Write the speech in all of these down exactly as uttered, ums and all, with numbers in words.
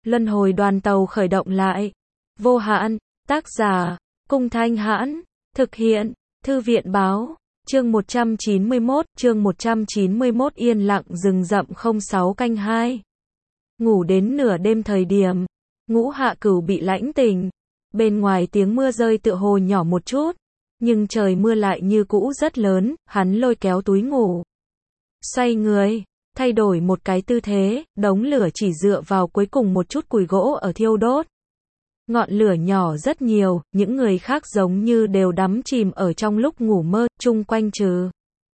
Luân hồi đoàn tàu khởi động lại. Vô hạn, tác giả, Cung Thanh Hãn, thực hiện, Thư viện báo, chương một trăm chín mươi mốt, chương một trăm chín mươi mốt yên lặng rừng rậm không sáu canh hai. Ngủ đến nửa đêm thời điểm, Ngũ Hạ Cửu bị lãnh tỉnh. Bên ngoài tiếng mưa rơi tựa hồ nhỏ một chút, nhưng trời mưa lại như cũ rất lớn, hắn lôi kéo túi ngủ. Xoay người, thay đổi một cái tư thế, đống lửa chỉ dựa vào cuối cùng một chút củi gỗ ở thiêu đốt. Ngọn lửa nhỏ rất nhiều, những người khác giống như đều đắm chìm ở trong lúc ngủ mơ, chung quanh trừ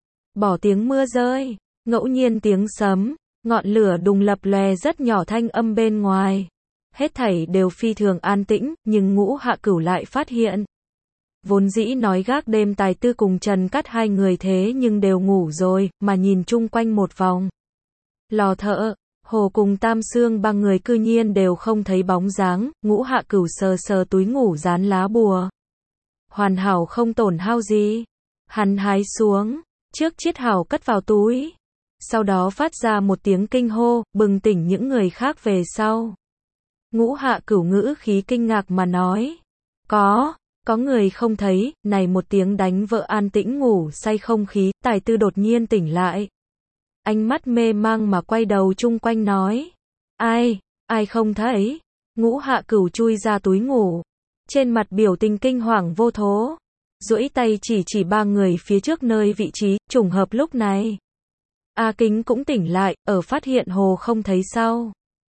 bỏ tiếng mưa rơi, ngẫu nhiên tiếng sấm, ngọn lửa đùng lập lòe rất nhỏ thanh âm bên ngoài. Hết thảy đều phi thường an tĩnh, nhưng Ngũ Hạ Cửu lại phát hiện. Vốn dĩ nói gác đêm Tài Tư cùng Trần Cát hai người thế nhưng đều ngủ rồi, mà nhìn chung quanh một vòng. Lò Thợ, Hồ cùng Tam Xương ba người cư nhiên đều không thấy bóng dáng, Ngũ Hạ Cửu sờ sờ túi ngủ dán lá bùa. Hoàn hảo không tổn hao gì. Hắn hái xuống, trước chiết hảo cất vào túi. Sau đó phát ra một tiếng kinh hô, bừng tỉnh những người khác về sau. Ngũ Hạ Cửu ngữ khí kinh ngạc mà nói. Có, có người không thấy, này một tiếng đánh vỡ an tĩnh ngủ say không khí, Tài Tư đột nhiên tỉnh lại. Ánh mắt mê mang mà quay đầu chung quanh nói. Ai, ai không thấy? Ngũ Hạ Cửu chui ra túi ngủ. Trên mặt biểu tình kinh hoàng vô thố. Duỗi tay chỉ chỉ ba người phía trước nơi vị trí, trùng hợp lúc này. A Kính cũng tỉnh lại, ở phát hiện Hồ không thấy sau.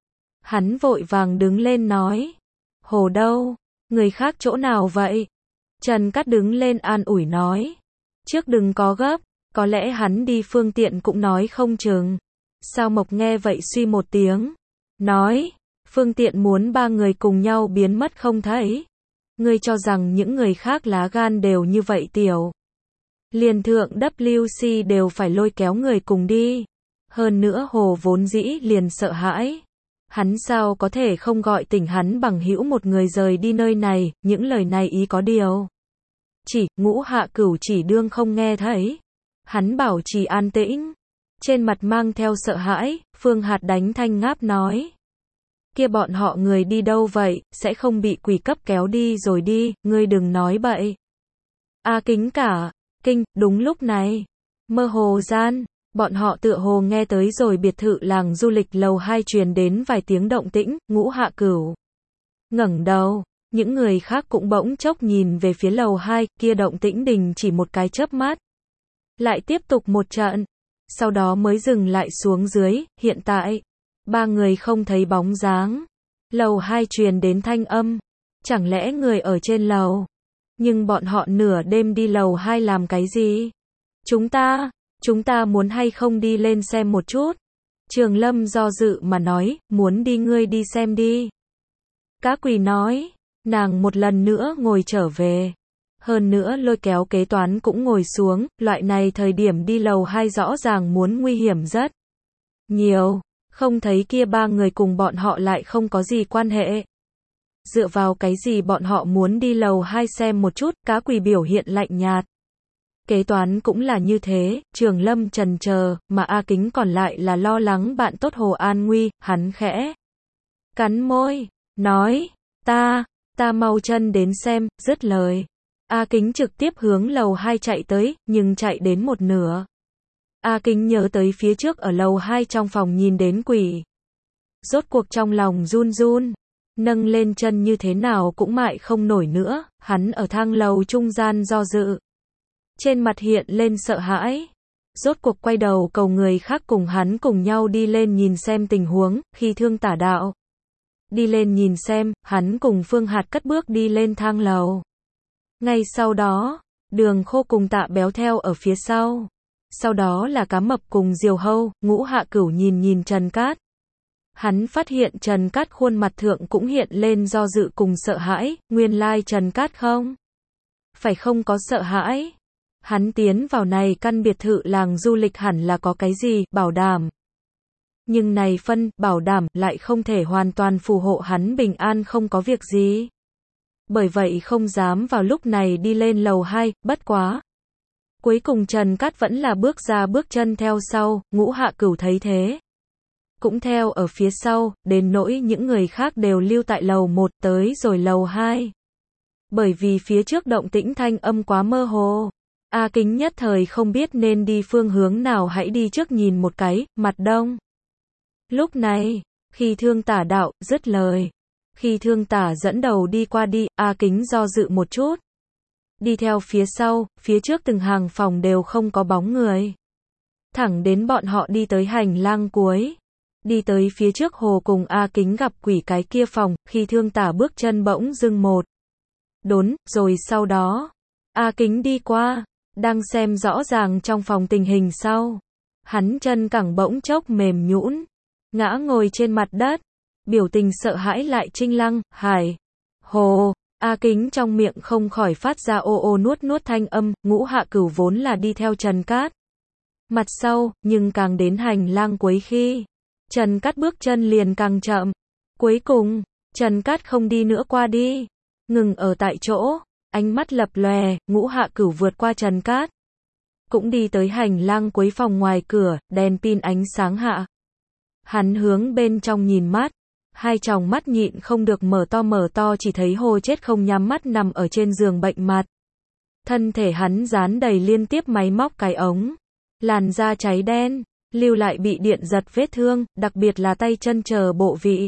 Hắn vội vàng đứng lên nói. Hồ đâu? Người khác chỗ nào vậy? Trần Cát đứng lên an ủi nói. Trước đừng có gấp, có lẽ hắn đi phương tiện cũng nói không chừng. Sao Mộc nghe vậy suy một tiếng. Nói, phương tiện muốn ba người cùng nhau biến mất không thấy. Ngươi cho rằng những người khác lá gan đều như vậy tiểu. Liền thượng W C đều phải lôi kéo người cùng đi. Hơn nữa Hồ vốn dĩ liền sợ hãi. Hắn sao có thể không gọi tỉnh hắn bằng hữu một người rời đi nơi này, những lời này ý có điều. Chỉ, Ngũ Hạ Cửu chỉ đương không nghe thấy. Hắn bảo trì an tĩnh. Trên mặt mang theo sợ hãi, Phương Hạt đánh thanh ngáp nói. Kia bọn họ người đi đâu vậy, sẽ không bị quỷ cấp kéo đi rồi đi, ngươi đừng nói bậy. A Kính cả, kinh, đúng lúc này. Mơ hồ gian. Bọn họ tựa hồ nghe tới rồi biệt thự làng du lịch lầu hai truyền đến vài tiếng động tĩnh, Ngũ Hạ Cửu ngẩng đầu, những người khác cũng bỗng chốc nhìn về phía lầu hai, kia động tĩnh đình chỉ một cái chớp mắt. Lại tiếp tục một trận, sau đó mới dừng lại xuống dưới, hiện tại, ba người không thấy bóng dáng. Lầu hai truyền đến thanh âm, chẳng lẽ người ở trên lầu? Nhưng bọn họ nửa đêm đi lầu hai làm cái gì? Chúng ta... Chúng ta muốn hay không đi lên xem một chút? Trường Lâm do dự mà nói, muốn đi ngươi đi xem đi. Cá Quỳ nói, nàng một lần nữa ngồi trở về. Hơn nữa lôi kéo kế toán cũng ngồi xuống, loại này thời điểm đi lầu hai rõ ràng muốn nguy hiểm rất nhiều, không thấy kia ba người cùng bọn họ lại không có gì quan hệ. Dựa vào cái gì bọn họ muốn đi lầu hai xem một chút, Cá Quỳ biểu hiện lạnh nhạt. Kế toán cũng là như thế, Trường Lâm trần chờ, mà A Kính còn lại là lo lắng bạn tốt Hồ an nguy, hắn khẽ cắn môi, nói, ta, ta mau chân đến xem, dứt lời. A Kính trực tiếp hướng lầu hai chạy tới, nhưng chạy đến một nửa. A Kính nhớ tới phía trước ở lầu hai trong phòng nhìn đến quỷ. Rốt cuộc trong lòng run run, nâng lên chân như thế nào cũng mại không nổi nữa, hắn ở thang lầu trung gian do dự. Trên mặt hiện lên sợ hãi. Rốt cuộc quay đầu cầu người khác cùng hắn cùng nhau đi lên nhìn xem tình huống, khi thương tả đạo. Đi lên nhìn xem, hắn cùng Phương Hạt cất bước đi lên thang lầu. Ngay sau đó, Đường Khô cùng Tạ Béo theo ở phía sau. Sau đó là Cá Mập cùng Diều Hâu, Ngũ Hạ Cửu nhìn nhìn Trần Cát. Hắn phát hiện Trần Cát khuôn mặt thượng cũng hiện lên do dự cùng sợ hãi, nguyên lai Trần Cát không phải không có sợ hãi. Hắn tiến vào này căn biệt thự làng du lịch hẳn là có cái gì, bảo đảm. Nhưng này phân, bảo đảm, lại không thể hoàn toàn phù hộ hắn bình an không có việc gì. Bởi vậy không dám vào lúc này đi lên lầu hai, bất quá. Cuối cùng Trần Cát vẫn là bước ra bước chân theo sau, Ngũ Hạ Cửu thấy thế. cũng theo ở phía sau, đến nỗi những người khác đều lưu tại lầu một tới rồi lầu hai. Bởi vì phía trước động tĩnh thanh âm quá mơ hồ. A Kính nhất thời không biết nên đi phương hướng nào, hãy đi trước nhìn một cái, mặt đông. Lúc này, khi Thương Tả đạo dứt lời, khi Thương Tả dẫn đầu đi qua đi, A Kính do dự một chút. Đi theo phía sau, phía trước từng hàng phòng đều không có bóng người. Thẳng đến bọn họ đi tới hành lang cuối. Đi tới phía trước hồ cùng A Kính gặp quỷ cái kia phòng, khi Thương Tả bước chân bỗng dưng một đốn, rồi sau đó, A Kính đi qua, đang xem rõ ràng trong phòng tình hình sau. Hắn chân cẳng bỗng chốc mềm nhũn, ngã ngồi trên mặt đất, biểu tình sợ hãi lại trinh lăng, hải, hồ. A Kính trong miệng không khỏi phát ra ô ô nuốt nuốt thanh âm, Ngũ Hạ Cửu vốn là đi theo Trần Cát. Mặt sau, nhưng càng đến hành lang cuối khi, Trần Cát bước chân liền càng chậm. Cuối cùng, Trần Cát không đi nữa qua đi, ngừng ở tại chỗ, ánh mắt lập lòe, Ngũ Hạ Cửu vượt qua Trần Cát. Cũng đi tới hành lang cuối phòng ngoài cửa, đèn pin ánh sáng hạ. Hắn hướng bên trong nhìn mắt. Hai tròng mắt nhịn không được mở to mở to, chỉ thấy Hồ chết không nhắm mắt nằm ở trên giường bệnh mặt. Thân thể hắn dán đầy liên tiếp máy móc cái ống. Làn da cháy đen, lưu lại bị điện giật vết thương, đặc biệt là tay chân chờ bộ vị.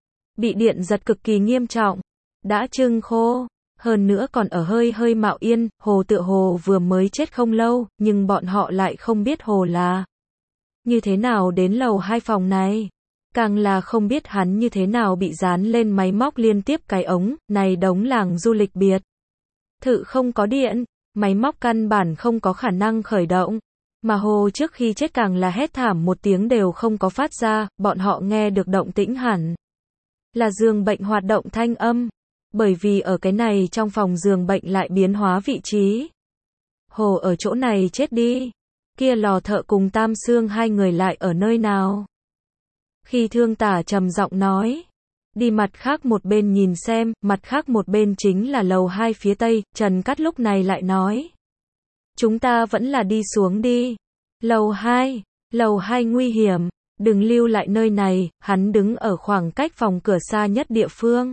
Bị điện giật cực kỳ nghiêm trọng, đã trưng khô, hơn nữa còn ở hơi hơi mạo yên. Hồ tựa hồ vừa mới chết không lâu, nhưng bọn họ lại không biết Hồ là như thế nào đến lầu hai phòng này. Càng là không biết hắn như thế nào bị dán lên máy móc liên tiếp cái ống, này đống làng du lịch biệt thự không có điện, máy móc căn bản không có khả năng khởi động. Mà Hồ trước khi chết càng là hét thảm một tiếng đều không có phát ra, bọn họ nghe được động tĩnh hẳn là giường bệnh hoạt động thanh âm, bởi vì ở cái này trong phòng giường bệnh lại biến hóa vị trí. Hồ ở chỗ này chết đi, kia Lò Thợ cùng Tam Xương hai người lại ở nơi nào? Khi Thương Tả trầm giọng nói, đi mặt khác một bên nhìn xem, mặt khác một bên chính là lầu hai phía tây. Trần Cát lúc này lại nói, chúng ta vẫn là đi xuống đi. Lầu hai, lầu hai nguy hiểm, đừng lưu lại nơi này. Hắn đứng ở khoảng cách phòng cửa xa nhất địa phương,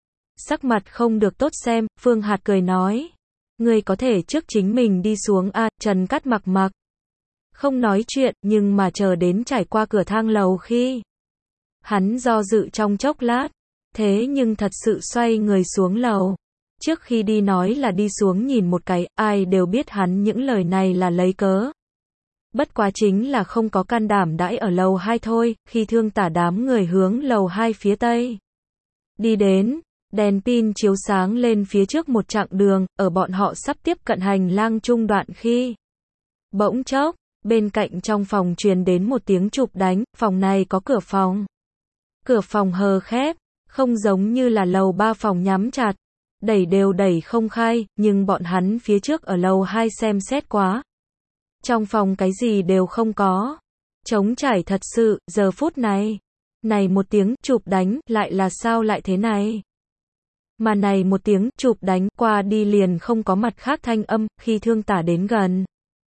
sắc mặt không được tốt xem. Phương Hạt cười nói, ngươi có thể trước chính mình đi xuống a. À, Trần Cát mặc mặc không nói chuyện, nhưng mà chờ đến trải qua cửa thang lầu khi hắn do dự trong chốc lát, thế nhưng thật sự xoay người xuống lầu. Trước khi đi nói là đi xuống nhìn một cái, ai đều biết hắn những lời này là lấy cớ. Bất quá chính là không có can đảm đãi ở lầu hai thôi. Khi Thương Tả đám người hướng lầu hai phía tây đi đến, đèn pin chiếu sáng lên phía trước một chặng đường, ở bọn họ sắp tiếp cận hành lang trung đoạn khi bỗng chốc, bên cạnh trong phòng truyền đến một tiếng chụp đánh. Phòng này có cửa phòng. Cửa phòng hờ khép, không giống như là lầu ba phòng nhắm chặt, đẩy đều đẩy không khai, nhưng bọn hắn phía trước ở lầu hai xem xét quá. Trong phòng cái gì đều không có. Trống trải thật sự. Giờ phút này, này một tiếng chụp đánh, lại là sao lại thế này? Mà này một tiếng chụp đánh qua đi liền không có mặt khác thanh âm. Khi Thương Tả đến gần,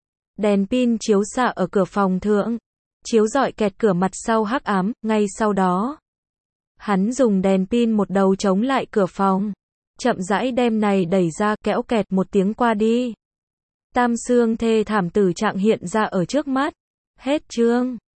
đèn pin chiếu xạ ở cửa phòng thượng, chiếu rọi kẹt cửa mặt sau hắc ám. Ngay sau đó, hắn dùng đèn pin một đầu chống lại cửa phòng, chậm rãi đem này đẩy ra, kéo kẹt một tiếng qua đi. Tam Xương thê thảm tử trạng hiện ra ở trước mắt. Hết chương.